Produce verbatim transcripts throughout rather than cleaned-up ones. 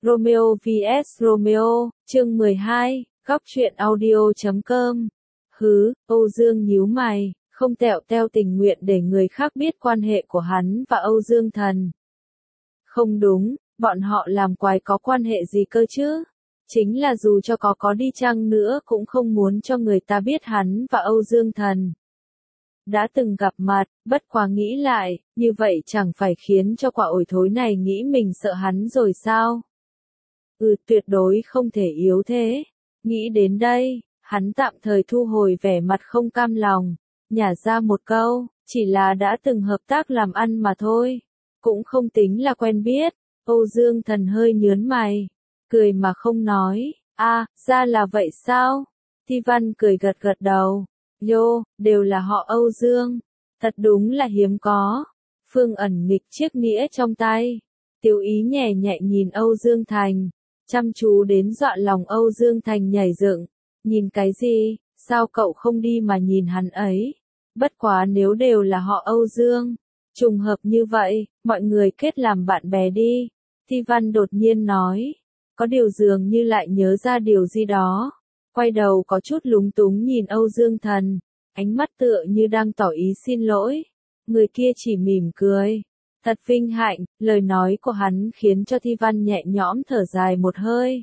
Romeo vs Romeo, chương mười hai, góc truyện audio chấm com. Hứ, Âu Dương nhíu mày, không tẹo teo tình nguyện để người khác biết quan hệ của hắn và Âu Dương Thần. Không đúng, bọn họ làm quái có quan hệ gì cơ chứ? Chính là dù cho có có đi chăng nữa cũng không muốn cho người ta biết hắn và Âu Dương Thần đã từng gặp mặt, bất quá nghĩ lại, như vậy chẳng phải khiến cho quả ổi thối này nghĩ mình sợ hắn rồi sao? Ừ, tuyệt đối không thể yếu thế. Nghĩ đến đây, hắn tạm thời thu hồi vẻ mặt không cam lòng, nhả ra một câu, chỉ là đã từng hợp tác làm ăn mà thôi, cũng không tính là quen biết. Âu Dương Thần hơi nhớn mày, cười mà không nói. A, à, ra là vậy sao? Thi Văn cười gật gật đầu. Yo, đều là họ Âu Dương. Thật đúng là hiếm có. Phương ẩn nghịch chiếc nĩa trong tay. Tiểu Ý nhẹ nhẹ nhìn Âu Dương Thành, chăm chú đến dọa lòng Âu Dương Thành nhảy dựng. Nhìn cái gì, sao cậu không đi mà nhìn hắn ấy? Bất quá nếu đều là họ Âu Dương, trùng hợp như vậy, mọi người kết làm bạn bè đi. Thi Văn đột nhiên nói, có điều dường như lại nhớ ra điều gì đó. Quay đầu có chút lúng túng nhìn Âu Dương Thần, ánh mắt tựa như đang tỏ ý xin lỗi. Người kia chỉ mỉm cười. Thật vinh hạnh, lời nói của hắn khiến cho Thi Văn nhẹ nhõm thở dài một hơi.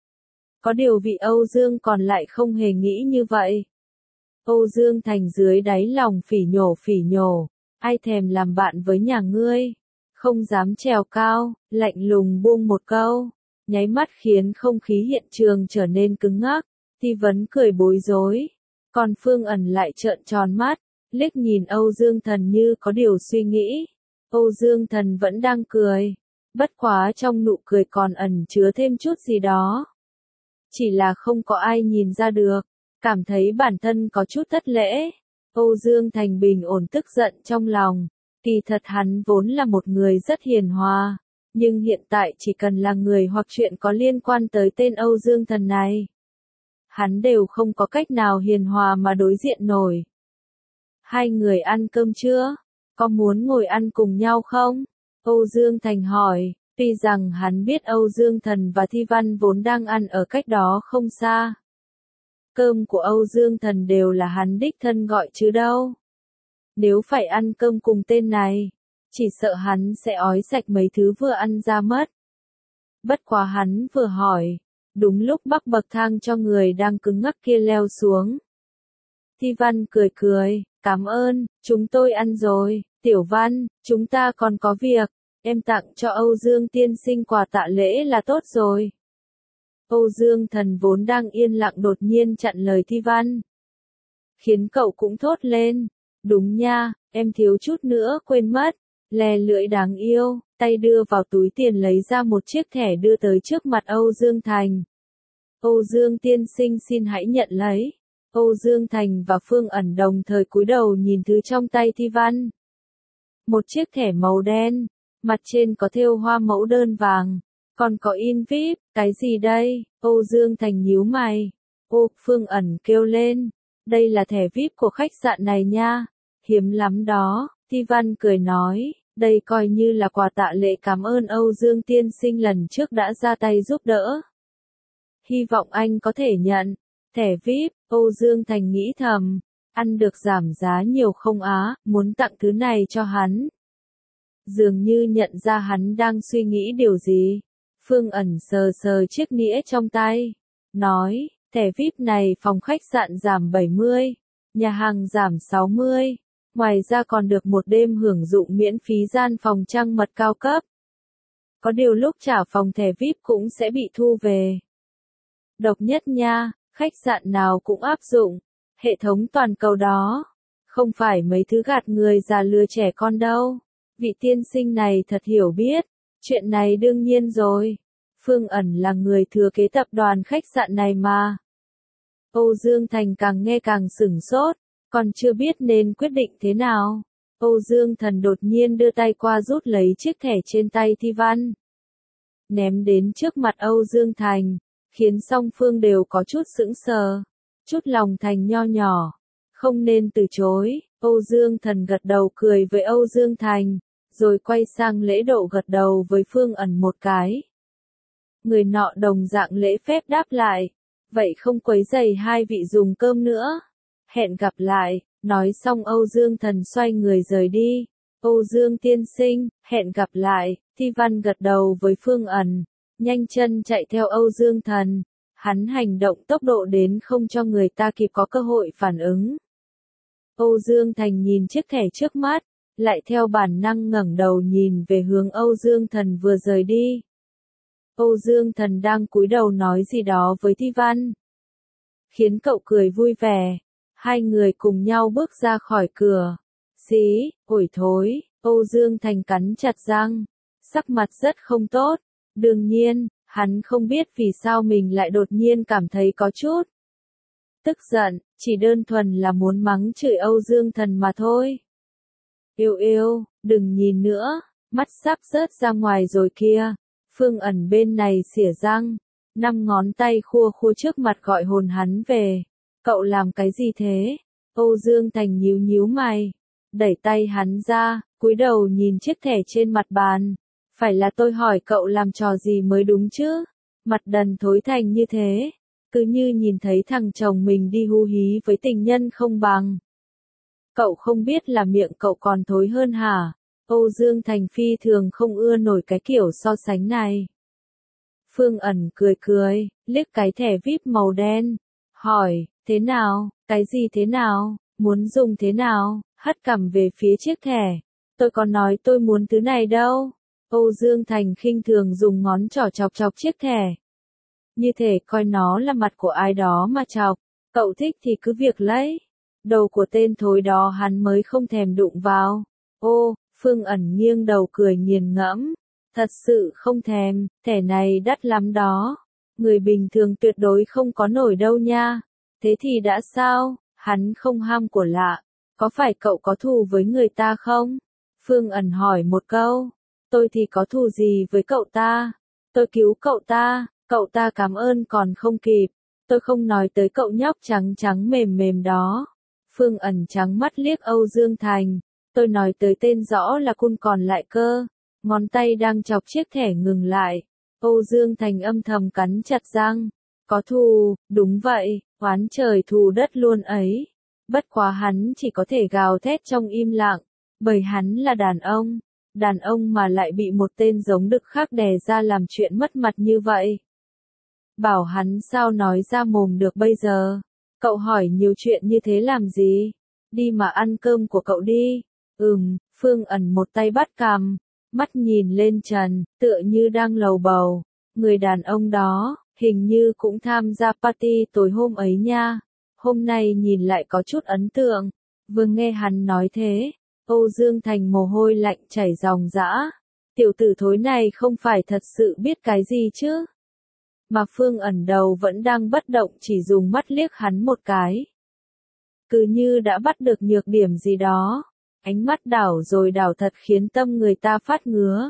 Có điều vị Âu Dương còn lại không hề nghĩ như vậy. Âu Dương Thành dưới đáy lòng phỉ nhổ phỉ nhổ, ai thèm làm bạn với nhà ngươi, không dám trèo cao, lạnh lùng buông một câu, nháy mắt khiến không khí hiện trường trở nên cứng ngắc. Thi Vấn cười bối rối, còn Phương ẩn lại trợn tròn mắt, liếc nhìn Âu Dương Thần như có điều suy nghĩ. Âu Dương Thần vẫn đang cười, bất quá trong nụ cười còn ẩn chứa thêm chút gì đó. Chỉ là không có ai nhìn ra được, cảm thấy bản thân có chút thất lễ. Âu Dương Thành bình ổn tức giận trong lòng, kỳ thật hắn vốn là một người rất hiền hòa, nhưng hiện tại chỉ cần là người hoặc chuyện có liên quan tới tên Âu Dương Thần này, hắn đều không có cách nào hiền hòa mà đối diện nổi. Hai người ăn cơm chưa? Có muốn ngồi ăn cùng nhau không? Âu Dương Thành hỏi, tuy rằng hắn biết Âu Dương Thần và Thi Văn vốn đang ăn ở cách đó không xa. Cơm của Âu Dương Thần đều là hắn đích thân gọi chứ đâu. Nếu phải ăn cơm cùng tên này, chỉ sợ hắn sẽ ói sạch mấy thứ vừa ăn ra mất. Bất quá hắn vừa hỏi, đúng lúc bắc bậc thang cho người đang cứng ngắc kia leo xuống. Thi Văn cười cười, cảm ơn, chúng tôi ăn rồi. Tiểu Văn, chúng ta còn có việc, em tặng cho Âu Dương tiên sinh quà tạ lễ là tốt rồi. Âu Dương Thần vốn đang yên lặng đột nhiên chặn lời Thi Văn, khiến cậu cũng thốt lên. Đúng nha, em thiếu chút nữa quên mất. Lè lưỡi đáng yêu, tay đưa vào túi tiền lấy ra một chiếc thẻ đưa tới trước mặt Âu Dương Thành. Âu Dương tiên sinh xin hãy nhận lấy. Âu Dương Thành và Phương ẩn đồng thời cúi đầu nhìn thứ trong tay Thi Văn. Một chiếc thẻ màu đen, mặt trên có thêu hoa mẫu đơn vàng, còn có in vi ai pi, cái gì đây? Âu Dương Thành nhíu mày. Ô, Phương ẩn kêu lên, đây là thẻ vi ai pi của khách sạn này nha, hiếm lắm đó. Thi Văn cười nói, đây coi như là quà tạ lễ cảm ơn Âu Dương tiên sinh lần trước đã ra tay giúp đỡ. Hy vọng anh có thể nhận. Thẻ vi ai pi, Âu Dương Thành nghĩ thầm, ăn được giảm giá nhiều không á, muốn tặng thứ này cho hắn. Dường như nhận ra hắn đang suy nghĩ điều gì. Phương ẩn sờ sờ chiếc nĩa trong tay, nói, thẻ vi ai pi này phòng khách sạn giảm bảy mươi, nhà hàng giảm sáu mươi, ngoài ra còn được một đêm hưởng dụng miễn phí gian phòng trăng mật cao cấp. Có điều lúc trả phòng thẻ vi ai pi cũng sẽ bị thu về. Độc nhất nha, khách sạn nào cũng áp dụng hệ thống toàn cầu đó, không phải mấy thứ gạt người già lừa trẻ con đâu. Vị tiên sinh này thật hiểu biết, chuyện này đương nhiên rồi. Phương ẩn là người thừa kế tập đoàn khách sạn này mà. Âu Dương Thành càng nghe càng sửng sốt, còn chưa biết nên quyết định thế nào. Âu Dương Thần đột nhiên đưa tay qua rút lấy chiếc thẻ trên tay Thi Văn, ném đến trước mặt Âu Dương Thành, khiến song phương đều có chút sững sờ. Chút lòng thành nho nhỏ, không nên từ chối. Âu Dương Thần gật đầu cười với Âu Dương Thành, rồi quay sang lễ độ gật đầu với Phương ẩn một cái. Người nọ đồng dạng lễ phép đáp lại. Vậy không quấy rầy hai vị dùng cơm nữa. Hẹn gặp lại, nói xong Âu Dương Thần xoay người rời đi. Âu Dương tiên sinh, hẹn gặp lại, Thi Văn gật đầu với Phương ẩn, nhanh chân chạy theo Âu Dương Thần. Hắn hành động tốc độ đến không cho người ta kịp có cơ hội phản ứng. Âu Dương Thành nhìn chiếc thẻ trước mắt, lại theo bản năng ngẩng đầu nhìn về hướng Âu Dương Thần vừa rời đi. Âu Dương Thần đang cúi đầu nói gì đó với Thi Văn, khiến cậu cười vui vẻ. Hai người cùng nhau bước ra khỏi cửa. Xí, ổi thối, Âu Dương Thành cắn chặt răng, sắc mặt rất không tốt. Đương nhiên, hắn không biết vì sao mình lại đột nhiên cảm thấy có chút tức giận, chỉ đơn thuần là muốn mắng chửi Âu Dương Thần mà thôi. Yêu yêu, đừng nhìn nữa, mắt sắp rớt ra ngoài rồi kia. Phương ẩn bên này xỉa răng, năm ngón tay khua khua trước mặt gọi hồn hắn về. Cậu làm cái gì thế? Âu Dương Thành nhíu nhíu mày, đẩy tay hắn ra, cúi đầu nhìn chiếc thẻ trên mặt bàn. Phải là tôi hỏi cậu làm trò gì mới đúng chứ? Mặt đần thối thành như thế, cứ như nhìn thấy thằng chồng mình đi hú hí với tình nhân không bằng. Cậu không biết là miệng cậu còn thối hơn hả? Âu Dương Thành phi thường không ưa nổi cái kiểu so sánh này. Phương ẩn cười cười, liếc cái thẻ víp màu đen, hỏi, thế nào, cái gì thế nào, muốn dùng thế nào, hất cằm về phía chiếc thẻ. Tôi có nói tôi muốn thứ này đâu. Âu Dương Thành khinh thường dùng ngón trỏ chọc chọc chiếc thẻ. Như thể coi nó là mặt của ai đó mà chọc, cậu thích thì cứ việc lấy. Đầu của tên thối đó hắn mới không thèm đụng vào. Ô, Phương ẩn nghiêng đầu cười nghiền ngẫm. Thật sự không thèm, thẻ này đắt lắm đó. Người bình thường tuyệt đối không có nổi đâu nha. Thế thì đã sao, hắn không ham của lạ. Có phải cậu có thù với người ta không? Phương ẩn hỏi một câu. Tôi thì có thù gì với cậu ta? Tôi cứu cậu ta, cậu ta cảm ơn còn không kịp. Tôi không nói tới cậu nhóc trắng trắng mềm mềm đó. Phương ẩn trắng mắt liếc Âu Dương Thành. Tôi nói tới tên rõ là cun còn lại cơ. Ngón tay đang chọc chiếc thẻ ngừng lại. Âu Dương Thành âm thầm cắn chặt răng. Có thù, đúng vậy, oán trời thù đất luôn ấy. Bất quá hắn chỉ có thể gào thét trong im lặng, bởi hắn là đàn ông. Đàn ông mà lại bị một tên giống đực khác đè ra làm chuyện mất mặt như vậy. Bảo hắn sao nói ra mồm được bây giờ. Cậu hỏi nhiều chuyện như thế làm gì? Đi mà ăn cơm của cậu đi. Ừm, Phương ẩn một tay bắt cằm, mắt nhìn lên trần, tựa như đang lầu bầu. Người đàn ông đó, hình như cũng tham gia party tối hôm ấy nha. Hôm nay nhìn lại có chút ấn tượng. Vừa nghe hắn nói thế, Âu Dương Thành mồ hôi lạnh chảy ròng rã. Tiểu tử thối này không phải thật sự biết cái gì chứ. Mà Phương ẩn đầu vẫn đang bất động chỉ dùng mắt liếc hắn một cái. Cứ như đã bắt được nhược điểm gì đó. Ánh mắt đảo rồi đảo thật khiến tâm người ta phát ngứa.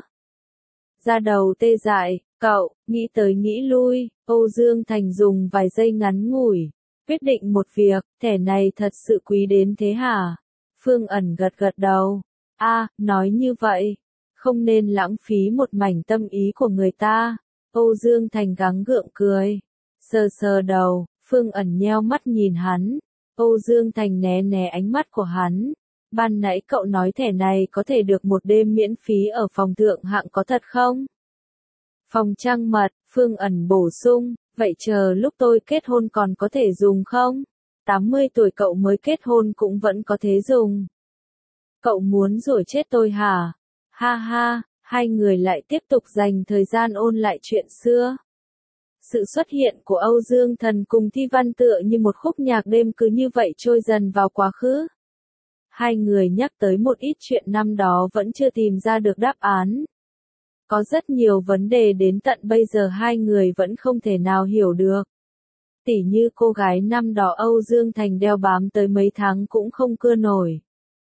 Da đầu tê dại, cậu, nghĩ tới nghĩ lui, Âu Dương Thành dùng vài giây ngắn ngủi. Quyết định một việc, thẻ này thật sự quý đến thế hả? Phương ẩn gật gật đầu. A, nói như vậy, không nên lãng phí một mảnh tâm ý của người ta. Âu Dương Thành gắng gượng cười. Sờ sờ đầu, Phương ẩn nheo mắt nhìn hắn. Âu Dương Thành né né ánh mắt của hắn. Ban nãy cậu nói thẻ này có thể được một đêm miễn phí ở phòng thượng hạng có thật không? Phòng trăng mật, Phương ẩn bổ sung. Vậy chờ lúc tôi kết hôn còn có thể dùng không? tám mươi tuổi cậu mới kết hôn cũng vẫn có thể dùng. Cậu muốn rủa chết tôi hả? Ha ha, hai người lại tiếp tục dành thời gian ôn lại chuyện xưa. Sự xuất hiện của Âu Dương Thần cùng Thi Văn tựa như một khúc nhạc đêm cứ như vậy trôi dần vào quá khứ. Hai người nhắc tới một ít chuyện năm đó vẫn chưa tìm ra được đáp án. Có rất nhiều vấn đề đến tận bây giờ hai người vẫn không thể nào hiểu được. Tỉ như cô gái năm đó Âu Dương Thành đeo bám tới mấy tháng cũng không cưa nổi.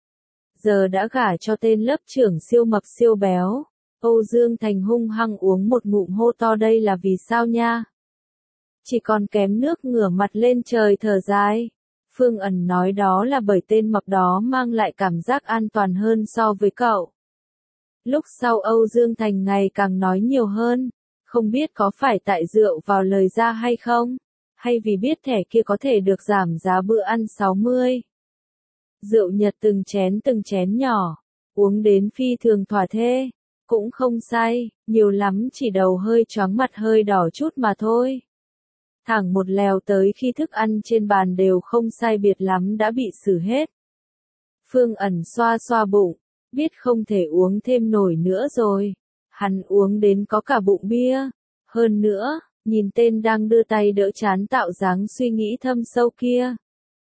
Giờ đã gả cho tên lớp trưởng siêu mập siêu béo. Âu Dương Thành hung hăng uống một ngụm hô to đây là vì sao nha. Chỉ còn kém nước ngửa mặt lên trời thở dài. Phương ẩn nói đó là bởi tên mập đó mang lại cảm giác an toàn hơn so với cậu. Lúc sau Âu Dương Thành ngày càng nói nhiều hơn. Không biết có phải tại rượu vào lời ra hay không? Hay vì biết thẻ kia có thể được giảm giá bữa ăn sáu mươi. Rượu Nhật từng chén từng chén nhỏ, uống đến phi thường thỏa thê, cũng không say, nhiều lắm chỉ đầu hơi choáng mặt hơi đỏ chút mà thôi. Thẳng một lèo tới khi thức ăn trên bàn đều không sai biệt lắm đã bị xử hết. Phương Ẩn xoa xoa bụng, biết không thể uống thêm nổi nữa rồi. Hắn uống đến có cả bụng bia. Hơn nữa, nhìn tên đang đưa tay đỡ chán tạo dáng suy nghĩ thâm sâu kia.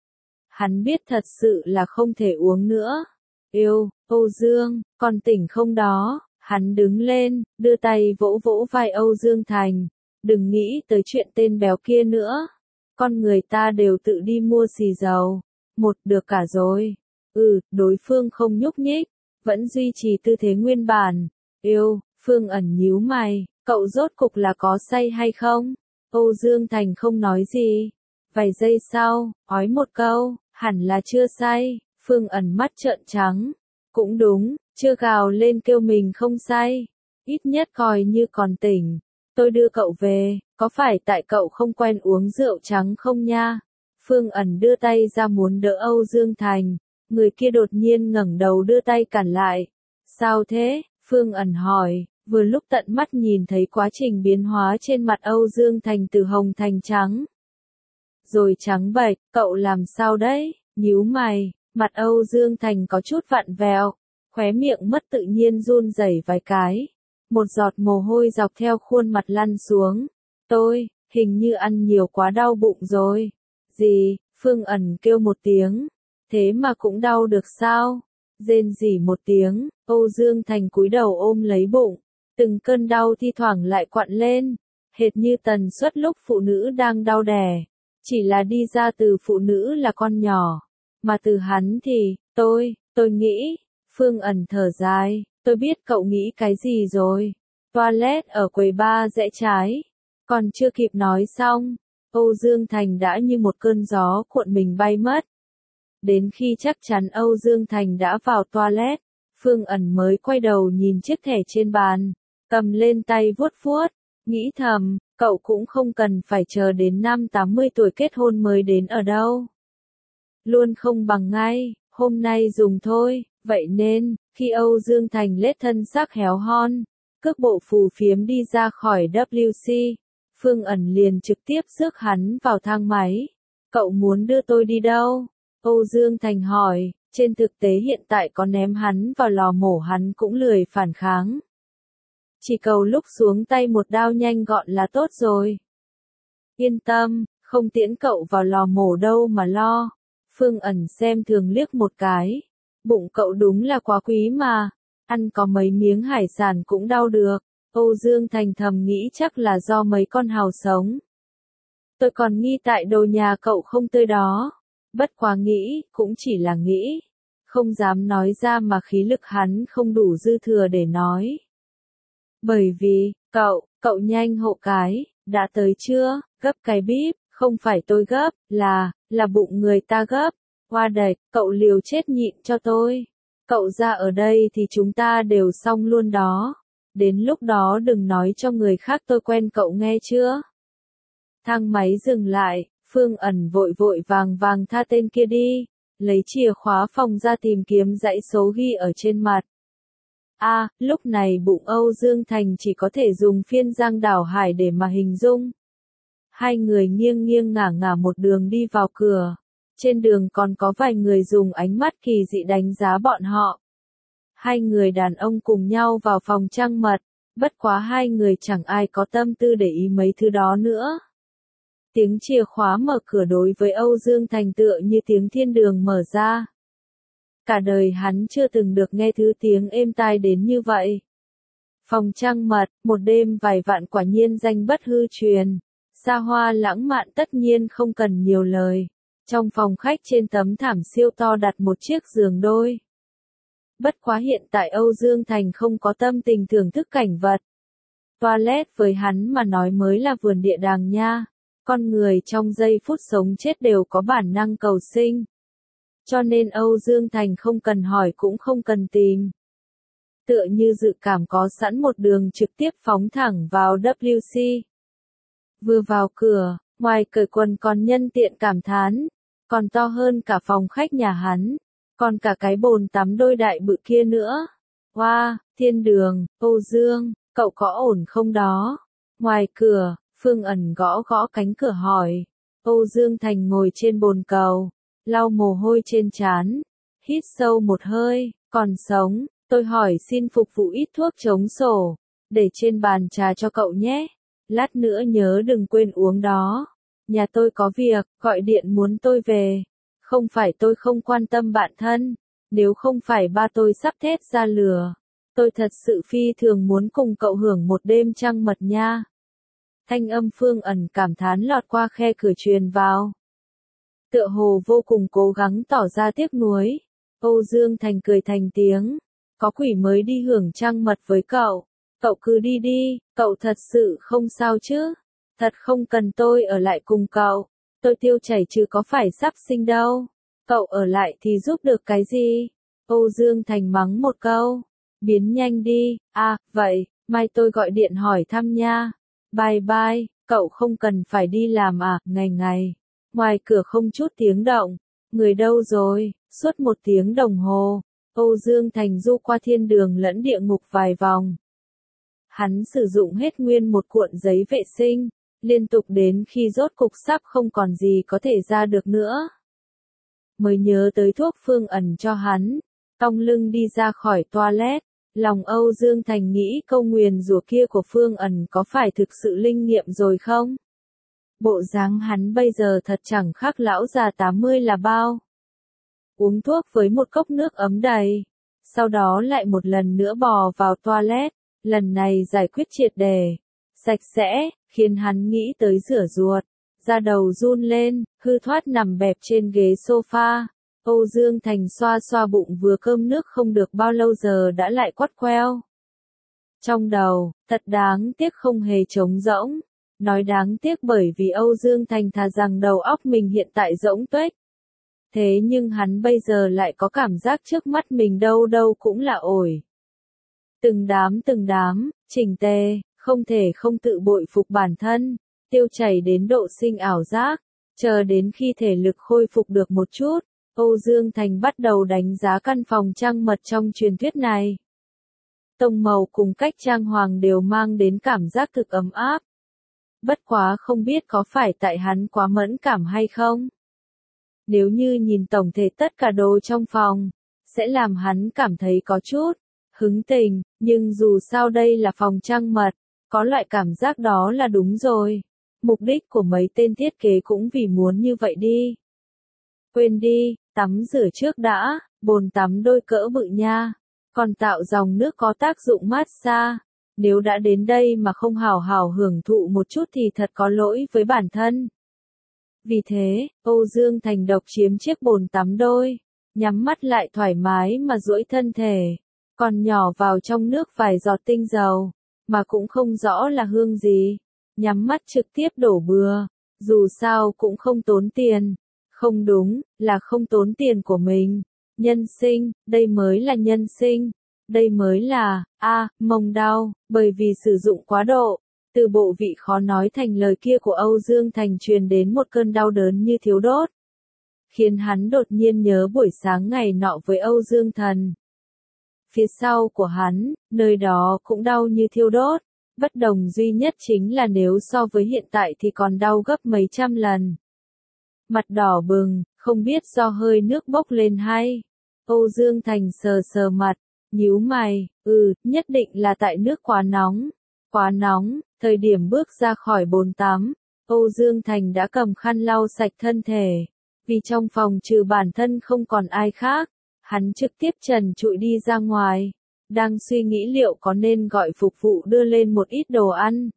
Hắn biết thật sự là không thể uống nữa. Yêu, Âu Dương, còn tỉnh không đó? Hắn đứng lên, đưa tay vỗ vỗ vai Âu Dương Thành. Đừng nghĩ tới chuyện tên béo kia nữa. Con người ta đều tự đi mua xì dầu. Một được cả rồi. Ừ, đối phương không nhúc nhích, vẫn duy trì tư thế nguyên bản. Yêu, Phương Ẩn nhíu mày, cậu rốt cục là có say hay không? Âu Dương Thành không nói gì. Vài giây sau, ói một câu, hẳn là chưa say. Phương Ẩn mắt trợn trắng. Cũng đúng, chưa gào lên kêu mình không say. Ít nhất coi như còn tỉnh. Tôi đưa cậu về, có phải tại cậu không quen uống rượu trắng không nha? Phương Ẩn đưa tay ra muốn đỡ Âu Dương Thành. Người kia đột nhiên ngẩng đầu đưa tay cản lại. Sao thế? Phương Ẩn hỏi, vừa lúc tận mắt nhìn thấy quá trình biến hóa trên mặt Âu Dương Thành từ hồng thành trắng. Rồi trắng bệch, cậu làm sao đấy? Nhíu mày, mặt Âu Dương Thành có chút vặn vẹo, khóe miệng mất tự nhiên run rẩy vài cái. Một giọt mồ hôi dọc theo khuôn mặt lăn xuống. Tôi, hình như ăn nhiều quá đau bụng rồi. Gì? Phương Ẩn kêu một tiếng. Thế mà cũng đau được sao? Rên rỉ một tiếng, Âu Dương Thành cúi đầu ôm lấy bụng. Từng cơn đau thi thoảng lại quặn lên. Hệt như tần suất lúc phụ nữ đang đau đẻ. Chỉ là đi ra từ phụ nữ là con nhỏ. Mà từ hắn thì, tôi, tôi nghĩ. Phương Ẩn thở dài. Tôi biết cậu nghĩ cái gì rồi. Toilet ở quầy bar rẽ trái. Còn chưa kịp nói xong, Âu Dương Thành đã như một cơn gió cuộn mình bay mất. Đến khi chắc chắn Âu Dương Thành đã vào toilet, Phương Ẩn mới quay đầu nhìn chiếc thẻ trên bàn, cầm lên tay vuốt vuốt, nghĩ thầm, cậu cũng không cần phải chờ đến năm tám mươi tuổi kết hôn mới đến ở đâu. Luôn không bằng ngay, hôm nay dùng thôi, vậy nên, khi Âu Dương Thành lết thân xác héo hon, cước bộ phù phiếm đi ra khỏi W C, Phương Ẩn liền trực tiếp rước hắn vào thang máy. Cậu muốn đưa tôi đi đâu? Âu Dương Thành hỏi, trên thực tế hiện tại có ném hắn vào lò mổ hắn cũng lười phản kháng. Chỉ cầu lúc xuống tay một đao nhanh gọn là tốt rồi. Yên tâm, không tiễn cậu vào lò mổ đâu mà lo. Phương Ẩn xem thường liếc một cái. Bụng cậu đúng là quá quý mà. Ăn có mấy miếng hải sản cũng đau được. Âu Dương Thành thầm nghĩ chắc là do mấy con hàu sống. Tôi còn nghi tại đồ nhà cậu không tươi đó. Bất quá nghĩ, cũng chỉ là nghĩ. Không dám nói ra mà khí lực hắn không đủ dư thừa để nói. Bởi vì, cậu, cậu nhanh hộ cái, đã tới chưa, gấp cái bíp, không phải tôi gấp, là, là bụng người ta gấp. Hoa đạch, cậu liều chết nhịn cho tôi. Cậu ra ở đây thì chúng ta đều xong luôn đó. Đến lúc đó đừng nói cho người khác tôi quen cậu nghe chưa. Thang máy dừng lại. Phương Ẩn vội vội vàng vàng tha tên kia đi, lấy chìa khóa phòng ra tìm kiếm dãy số ghi ở trên mặt. A, à, lúc này bụng Âu Dương Thành chỉ có thể dùng phiên giang đảo hải để mà hình dung. Hai người nghiêng nghiêng ngả ngả một đường đi vào cửa. Trên đường còn có vài người dùng ánh mắt kỳ dị đánh giá bọn họ. Hai người đàn ông cùng nhau vào phòng trăng mật, bất quá hai người chẳng ai có tâm tư để ý mấy thứ đó nữa. Tiếng chìa khóa mở cửa đối với Âu Dương Thành tựa như tiếng thiên đường mở ra. Cả đời hắn chưa từng được nghe thứ tiếng êm tai đến như vậy. Phòng trăng mật, một đêm vài vạn quả nhiên danh bất hư truyền. Xa hoa lãng mạn tất nhiên không cần nhiều lời. Trong phòng khách trên tấm thảm siêu to đặt một chiếc giường đôi. Bất quá hiện tại Âu Dương Thành không có tâm tình thưởng thức cảnh vật. Toilet với hắn mà nói mới là vườn địa đàng nha. Con người trong giây phút sống chết đều có bản năng cầu sinh. Cho nên Âu Dương Thành không cần hỏi cũng không cần tìm. tựa như dự cảm có sẵn một đường trực tiếp phóng thẳng vào W C. Vừa vào cửa, ngoài cởi quần còn nhân tiện cảm thán, còn to hơn cả phòng khách nhà hắn, còn cả cái bồn tắm đôi đại bự kia nữa. Wow, thiên đường, Âu Dương, cậu có ổn không đó? Ngoài cửa, Phương Ẩn gõ gõ cánh cửa hỏi. Âu Dương Thành ngồi trên bồn cầu, lau mồ hôi trên trán, hít sâu một hơi, còn sống, tôi hỏi xin phục vụ ít thuốc chống sổ, để trên bàn trà cho cậu nhé. Lát nữa nhớ đừng quên uống đó. Nhà tôi có việc, gọi điện muốn tôi về. Không phải tôi không quan tâm bạn thân, nếu không phải ba tôi sắp thét ra lửa. Tôi thật sự phi thường muốn cùng cậu hưởng một đêm trăng mật nha. Thanh âm Phương Ẩn cảm thán lọt qua khe cửa truyền vào. Tựa hồ vô cùng cố gắng tỏ ra tiếc nuối. Âu Dương Thành cười thành tiếng. Có quỷ mới đi hưởng trăng mật với cậu. Cậu cứ đi đi, cậu thật sự không sao chứ. Thật không cần tôi ở lại cùng cậu. Tôi tiêu chảy chứ có phải sắp sinh đâu. Cậu ở lại thì giúp được cái gì? Âu Dương Thành mắng một câu. Biến nhanh đi, à, vậy, mai tôi gọi điện hỏi thăm nha. Bye bye, cậu không cần phải đi làm à, ngày ngày. Ngoài cửa không chút tiếng động. Người đâu rồi? Suốt một tiếng đồng hồ, Âu Dương Thành du qua thiên đường lẫn địa ngục vài vòng. Hắn sử dụng hết nguyên một cuộn giấy vệ sinh, liên tục đến khi rốt cục sắp không còn gì có thể ra được nữa. Mới nhớ tới thuốc Phương Ẩn cho hắn, cong lưng đi ra khỏi toilet, lòng Âu Dương Thành nghĩ câu nguyền rủa kia của Phương Ẩn có phải thực sự linh nghiệm rồi không? Bộ dáng hắn bây giờ thật chẳng khác lão già tám mươi là bao. Uống thuốc với một cốc nước ấm đầy, sau đó lại một lần nữa bò vào toilet, lần này giải quyết triệt đề, sạch sẽ, khiến hắn nghĩ tới rửa ruột, da đầu run lên, hư thoát nằm bẹp trên ghế sofa. Âu Dương Thành xoa xoa bụng vừa cơm nước không được bao lâu giờ đã lại quắt queo. Trong đầu, thật đáng tiếc không hề trống rỗng. Nói đáng tiếc bởi vì Âu Dương Thành thà rằng đầu óc mình hiện tại rỗng tuếch. Thế nhưng hắn bây giờ lại có cảm giác trước mắt mình đâu đâu cũng là ổi. Từng đám từng đám, chỉnh tề, không thể không tự bội phục bản thân, tiêu chảy đến độ sinh ảo giác, chờ đến khi thể lực khôi phục được một chút, Âu Dương Thành bắt đầu đánh giá căn phòng trăng mật trong truyền thuyết này. Tông màu cùng cách trang hoàng đều mang đến cảm giác thực ấm áp. Bất quá không biết có phải tại hắn quá mẫn cảm hay không? Nếu như nhìn tổng thể tất cả đồ trong phòng, sẽ làm hắn cảm thấy có chút hứng tình, nhưng dù sao đây là phòng trăng mật, có loại cảm giác đó là đúng rồi. Mục đích của mấy tên thiết kế cũng vì muốn như vậy đi. Quên đi, tắm rửa trước đã, bồn tắm đôi cỡ bự nha, còn tạo dòng nước có tác dụng massage. Nếu đã đến đây mà không hào hào hưởng thụ một chút thì thật có lỗi với bản thân. Vì thế, Âu Dương Thành độc chiếm chiếc bồn tắm đôi, nhắm mắt lại thoải mái mà duỗi thân thể, còn nhỏ vào trong nước vài giọt tinh dầu, mà cũng không rõ là hương gì, nhắm mắt trực tiếp đổ bừa, dù sao cũng không tốn tiền, không đúng, là không tốn tiền của mình, nhân sinh, đây mới là nhân sinh. Đây mới là, a à, mông đau, bởi vì sử dụng quá độ. Từ bộ vị khó nói thành lời kia của Âu Dương Thành truyền đến một cơn đau đớn như thiếu đốt. Khiến hắn đột nhiên nhớ buổi sáng ngày nọ với Âu Dương Thần. Phía sau của hắn, nơi đó cũng đau như thiêu đốt. Bất đồng duy nhất chính là nếu so với hiện tại thì còn đau gấp mấy trăm lần. Mặt đỏ bừng, không biết do hơi nước bốc lên hay. Âu Dương Thành sờ sờ mặt. Nhíu mày, ừ, nhất định là tại nước quá nóng. Quá nóng, thời điểm bước ra khỏi bồn tắm, Âu Dương Thành đã cầm khăn lau sạch thân thể. Vì trong phòng trừ bản thân không còn ai khác, hắn trực tiếp trần trụi đi ra ngoài. Đang suy nghĩ liệu có nên gọi phục vụ đưa lên một ít đồ ăn.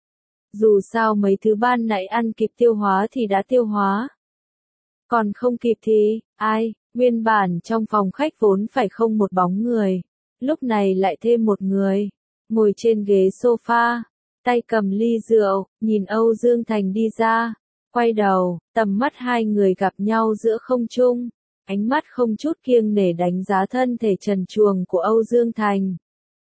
Dù sao mấy thứ ban nãy ăn kịp tiêu hóa thì đã tiêu hóa. Còn không kịp thì, ai? Nguyên bản trong phòng khách vốn phải không một bóng người, lúc này lại thêm một người, ngồi trên ghế sofa, tay cầm ly rượu, nhìn Âu Dương Thành đi ra, quay đầu, tầm mắt hai người gặp nhau giữa không trung, ánh mắt không chút kiêng nể đánh giá thân thể trần truồng của Âu Dương Thành.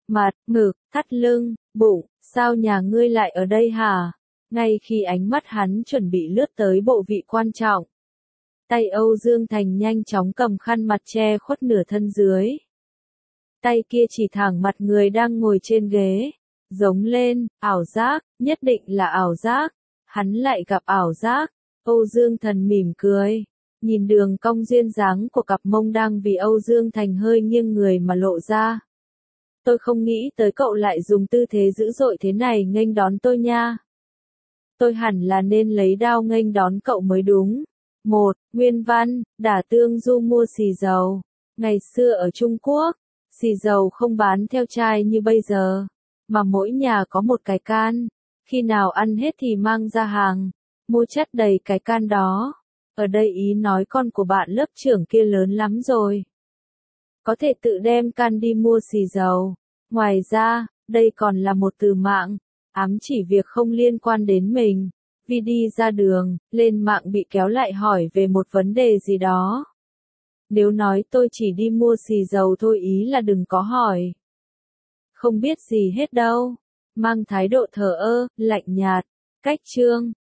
mặt, ngực, thắt lưng, bụng, sao nhà ngươi lại ở đây hả? Ngay khi ánh mắt hắn chuẩn bị lướt tới bộ vị quan trọng, tay Âu Dương Thành nhanh chóng cầm khăn mặt che khuất nửa thân dưới. Tay kia chỉ thẳng mặt người đang ngồi trên ghế, giống lên, ảo giác, nhất định là ảo giác. Hắn lại gặp ảo giác. Âu Dương Thần mỉm cười, nhìn đường cong duyên dáng của cặp mông đang vì Âu Dương Thành hơi nghiêng người mà lộ ra. Tôi không nghĩ tới cậu lại dùng tư thế dữ dội thế này nghênh đón tôi nha. Tôi hẳn là nên lấy đao nghênh đón cậu mới đúng. Một, Nguyên văn, Đả Tương Du mua xì dầu. Ngày xưa ở Trung Quốc, xì dầu không bán theo chai như bây giờ, mà mỗi nhà có một cái can. Khi nào ăn hết thì mang ra hàng, mua chất đầy cái can đó. Ở đây ý nói con của bạn lớp trưởng kia lớn lắm rồi, có thể tự đem can đi mua xì dầu. Ngoài ra, đây còn là một từ mạng, ám chỉ việc không liên quan đến mình. Vì đi ra đường, lên mạng bị kéo lại hỏi về một vấn đề gì đó. Nếu nói tôi chỉ đi mua xì dầu thôi ý là đừng có hỏi. Không biết gì hết đâu. Mang thái độ thờ ơ, lạnh nhạt, cách chương.